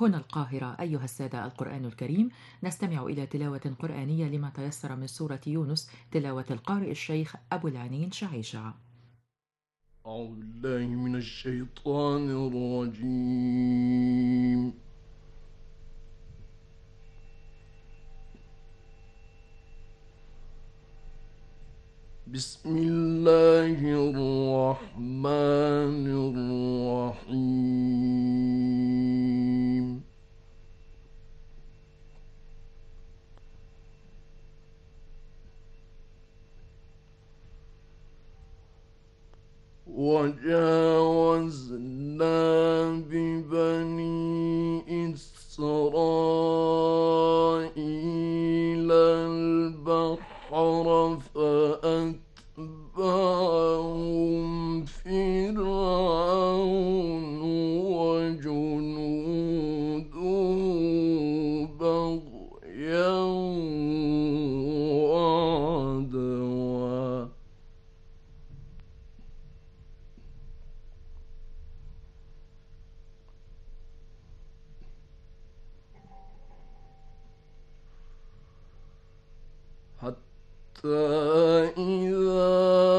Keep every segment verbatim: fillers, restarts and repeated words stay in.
هنا القاهرة. أيها السادة، القرآن الكريم، نستمع إلى تلاوة قرآنية لما تيسر من سورة يونس، تلاوة القارئ الشيخ أبو العنين شعيشع. أعوذ بالله من الشيطان الرجيم. بسم الله الرحمن الرحيم. وجاوزنا ببني إسرائيل البحر فأتبعهم فرعون وجنوده بغيا وعدوا حتى إذا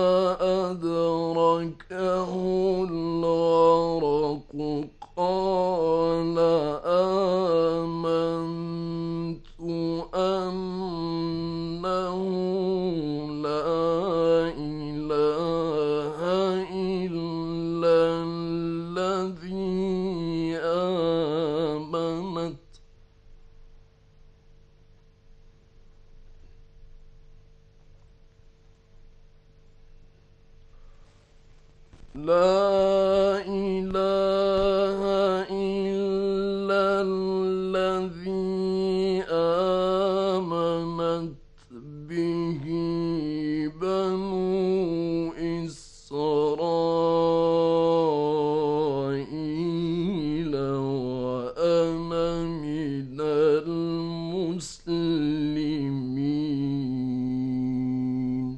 أدركه الغرق قال آمنت أنه لا إله إلا الذي آمنت لا إله إلا الذي آمنت به بنو إسرائيل وأنا من المسلمين.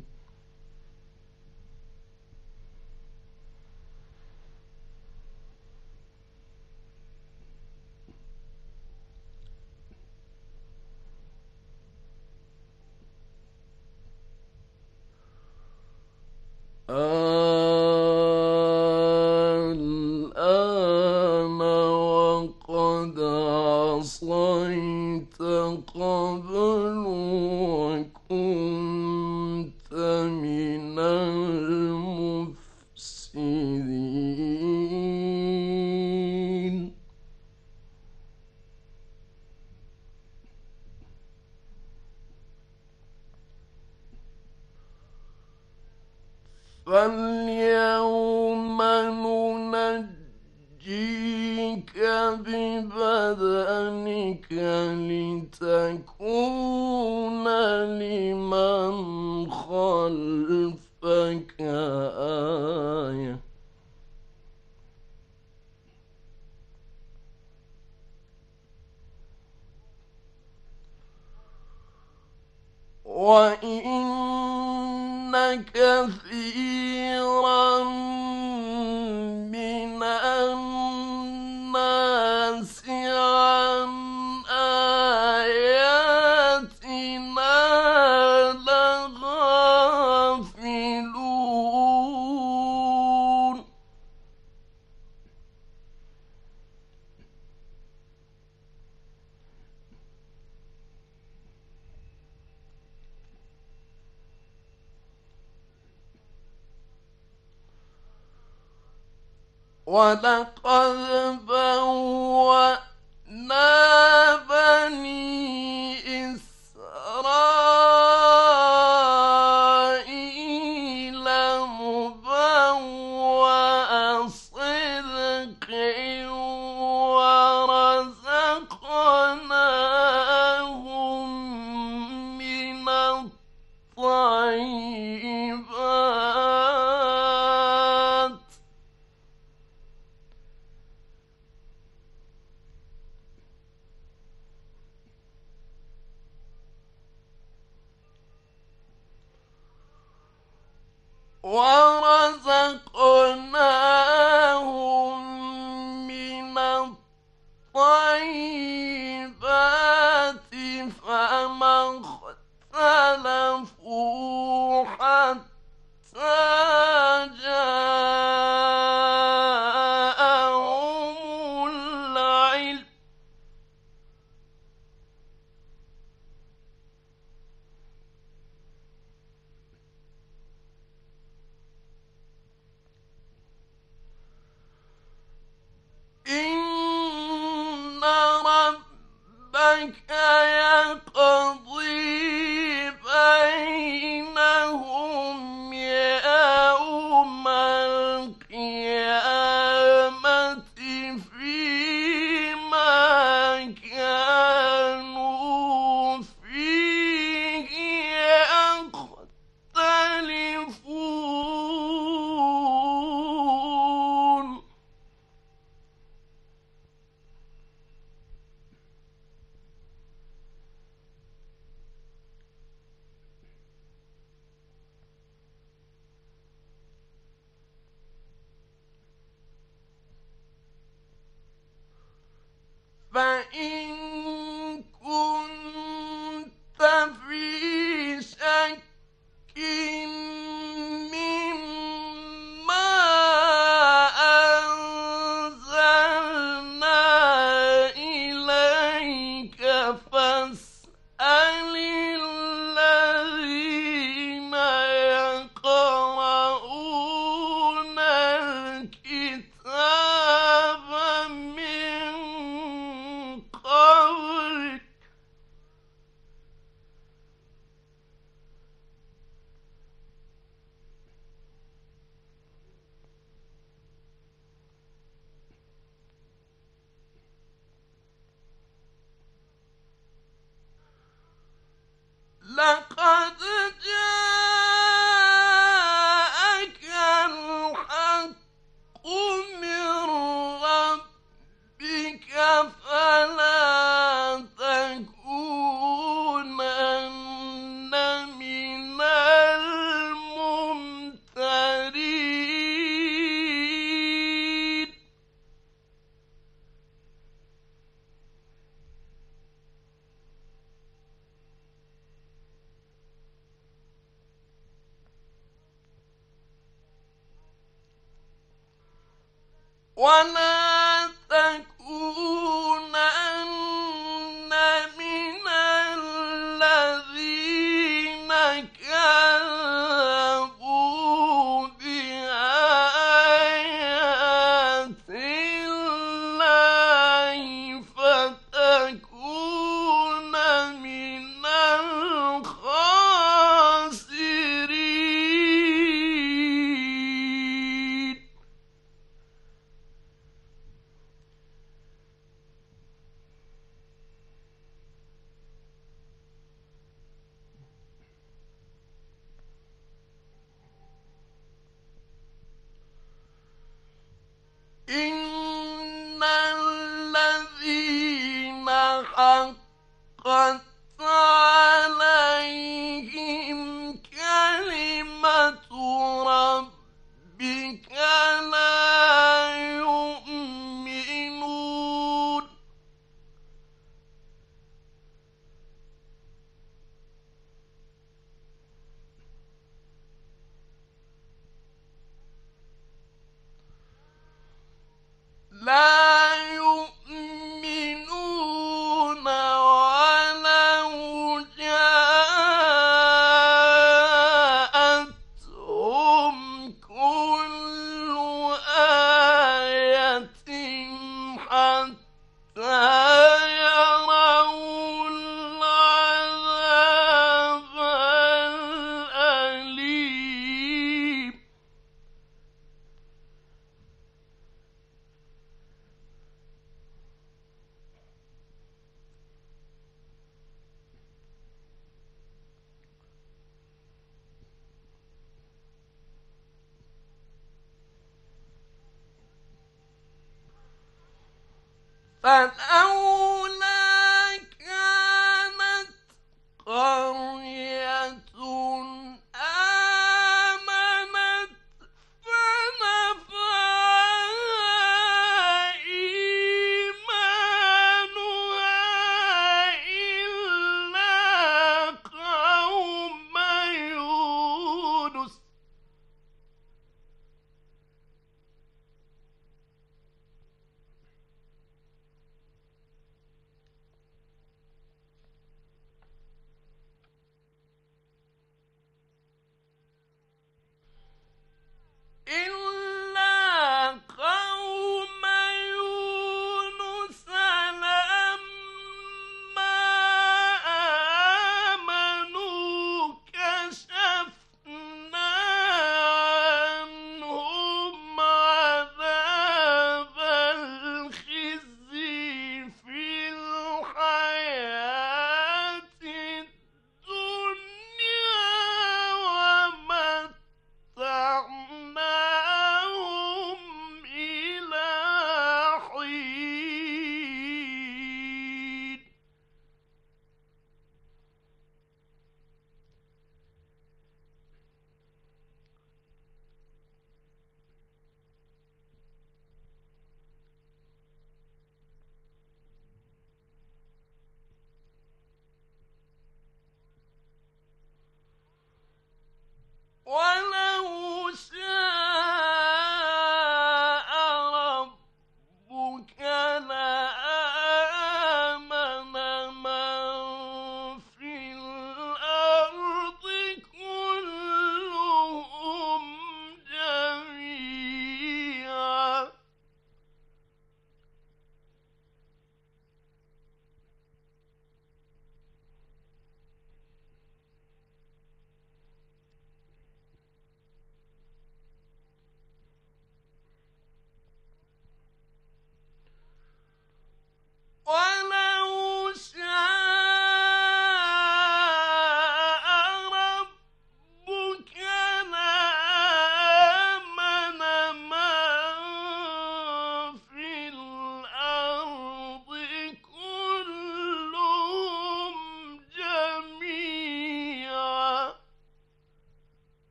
الآن وقد عصيت قبل وكنت من المفسدين. فاليوم ننجيك ببدنك لتكون لمن خلفك آية وإن كثيرا من الناس عن آياتنا لغافلون. ولقد بوأنا بني إسرائيل مبوأ صدق ورزقناهم من الطيبات ربك يقضي بينهم يوم القيامة فيما كانوا فيه يختلفون فإن كنت في شك مما أنزلنا إليك فاسأل الذين يقرؤون الكتاب من قبلك لقد جاءك الحق من ربك فلا تكونن من الممترين ولا تكونن من الذين كذبوا بآيات الله فتكون من الخاسرين إن الذين حقت عليهم كلمة ربك لا يؤمنون لا يؤمنون ولو جاءتهم كل آية حتى يروا العذاب الأليم فلولا كانت قرية آمنت فنفعها إيمانها إلا قوم يونس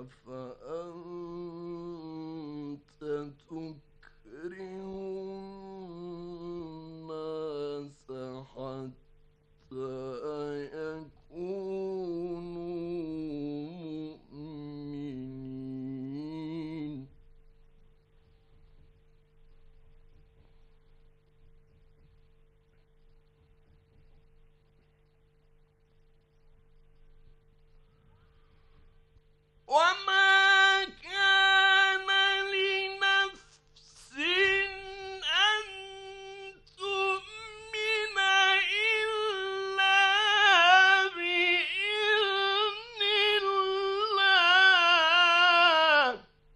أفأنت تكره الناس حتى يكونوا مؤمنين. وما كان لنفس أن تؤمن إلا بإذن الله.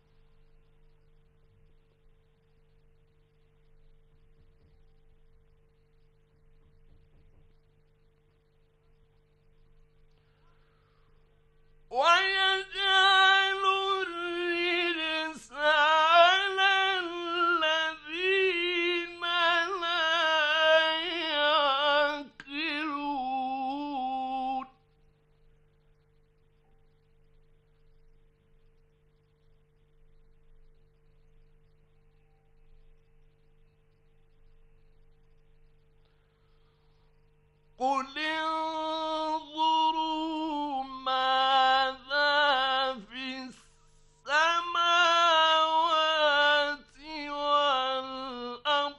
ويجعل الرجس على الذين لا يعقلون. قل انظروا ماذا في السماوات والأرض.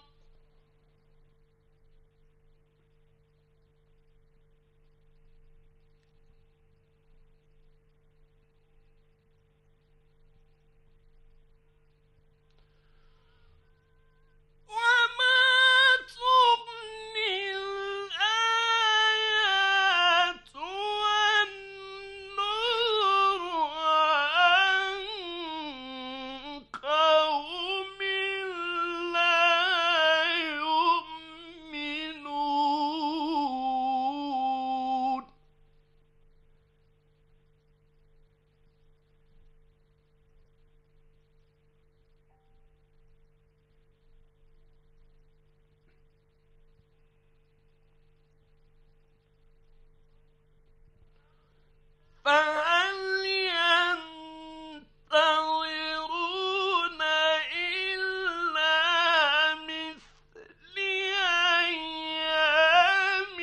وما تغني الآيات والنذر عن قوم لا يؤمنون. فهل ينتظرون إلا مثل أيام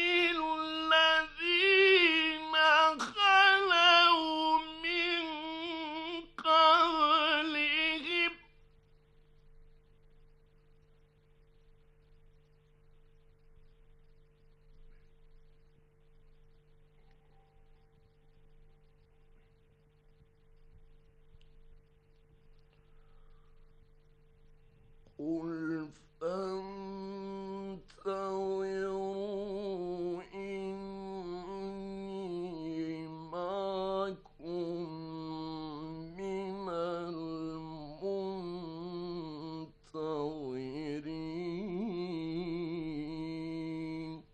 الذين خلوا من قبلهم. قل فانتظروا إني معكم من المنتظرين.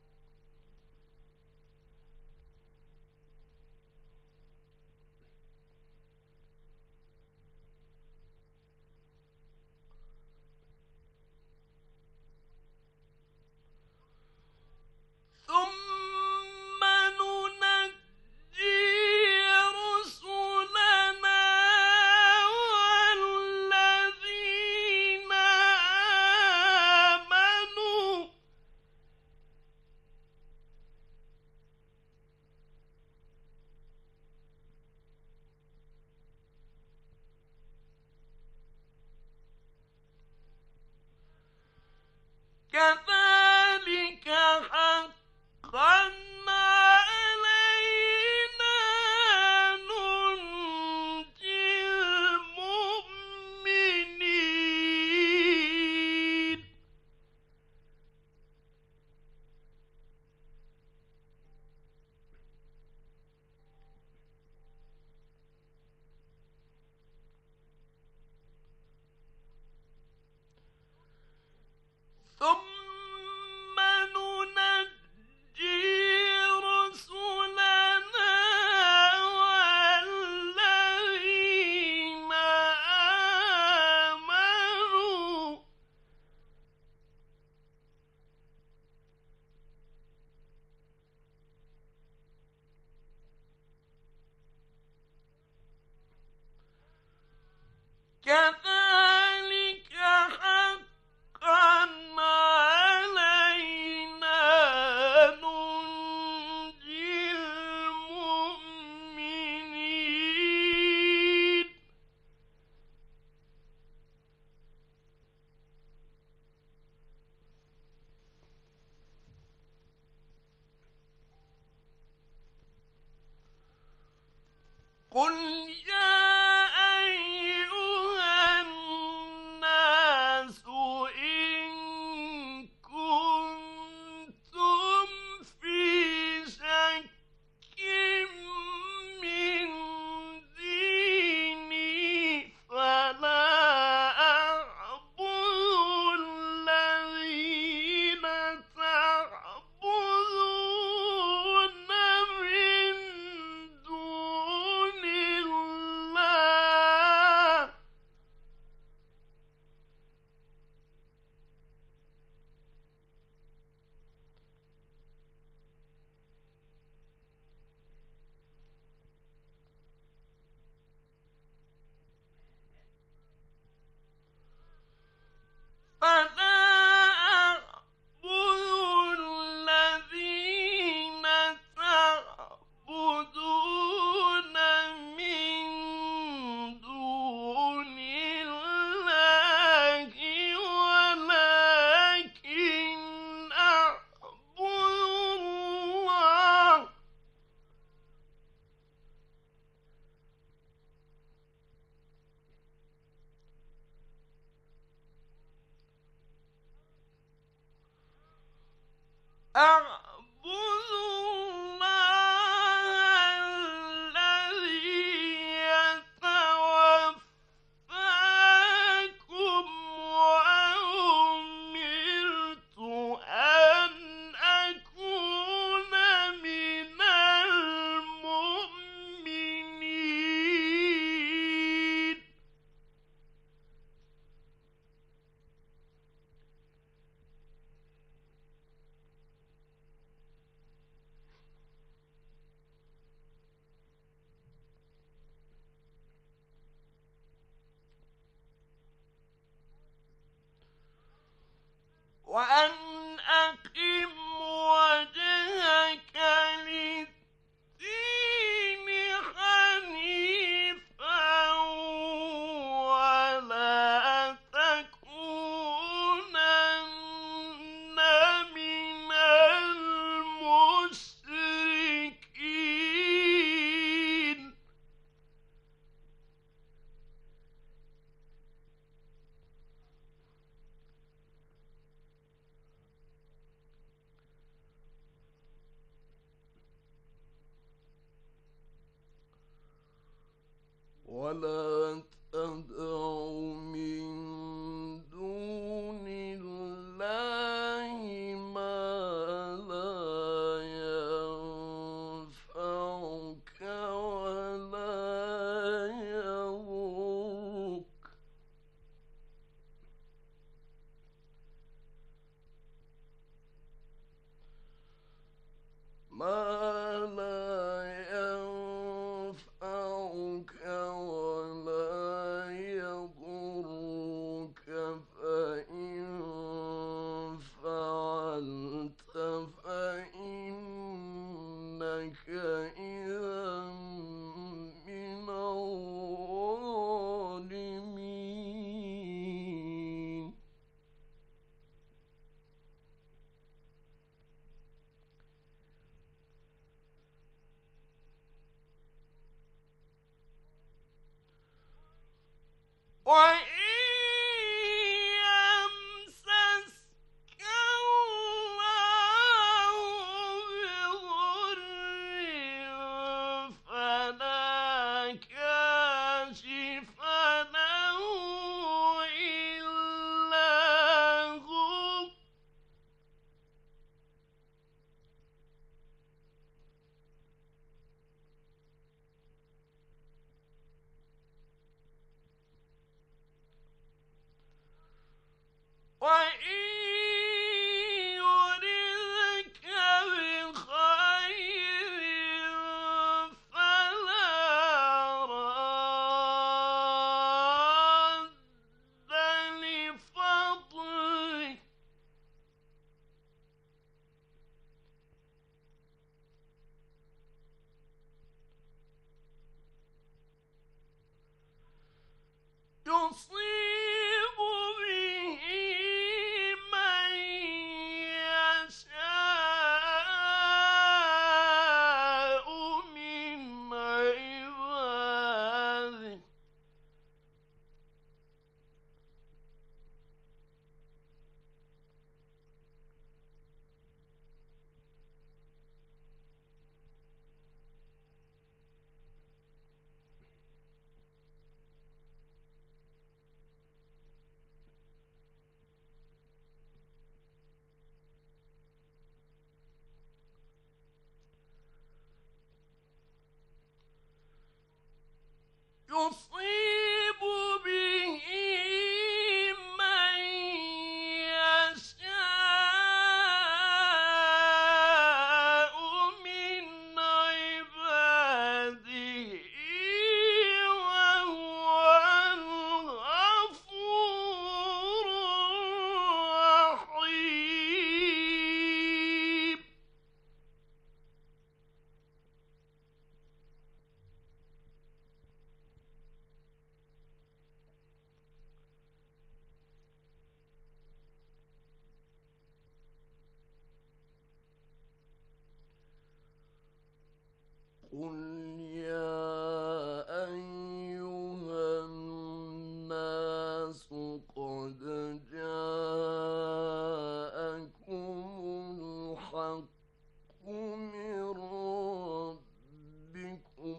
ثم ننجي رسلنا والذين آمنوا كذلك حقا علينا ننجي المؤمنين. ثم كذلك حقا علينا ننجي المؤمنين قل يا أيها الناس إن كنتم في شك من ديني فلا أعبد الذين تعبدون من دون الله فلا أعبد الذين تعبدون من دون الله ولكن أعبد الله أعبد الله الذي يتوفاكم وأمرت أن أكون من المؤمنين وأن أقم وجهك للدين حنيفا ولا تكونن من المشركين ولا تدع من دون الله ما لا ينفعك ولا يضرك ما لا ينفعك ولا يضرك فإن فعلت فإنك إذا من الظالمين وإن يمسسك الله بضر فلا كاشف له إلا هو يصيب به من يشاء من عباده يصيب به من يشاء من عباده وهو الغفور الرحيم قل يا أيها الناس قد جاءكم الحق من ربكم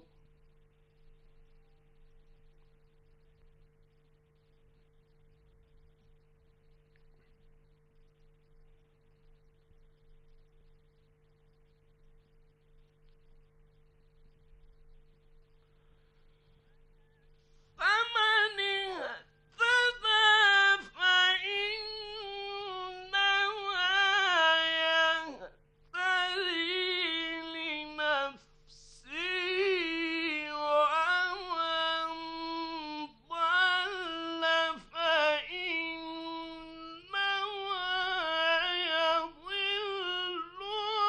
فمن اهتدى فإنما يهتدي لنفسه ومن ضل فإنما يضل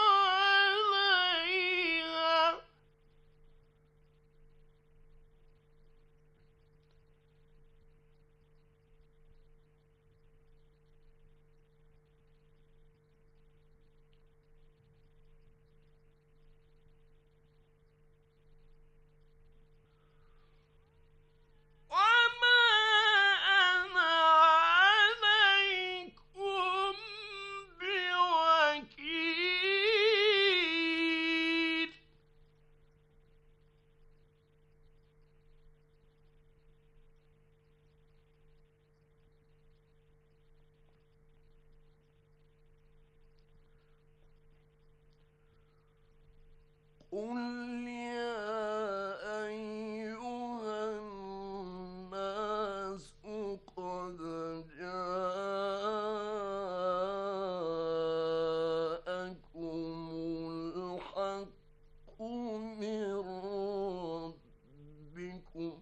عليها وما أنا عليكم بوكيل قل يا أيها الناس قد جاءكم الحق من ربكم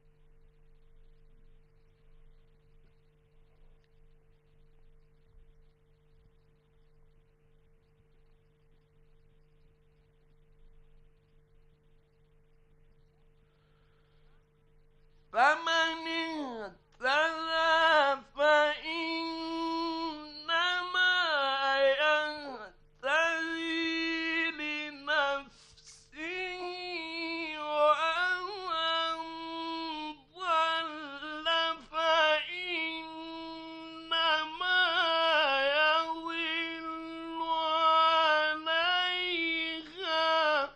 فمن اهتدى فإنما يهتدي لنفسه ومن ضل فإنما يضل عليها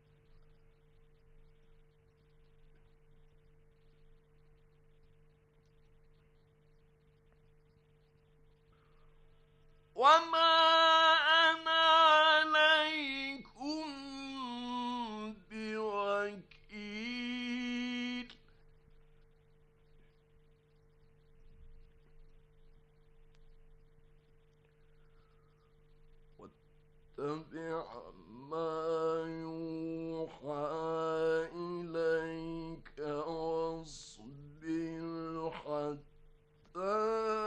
وما أنا عليكم بوكيل واتبع ما يوحى إليك واصبر حتى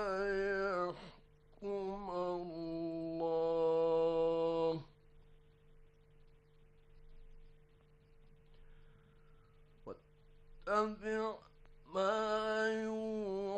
يحكم الله واتبع ما يوحى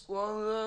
الصلاة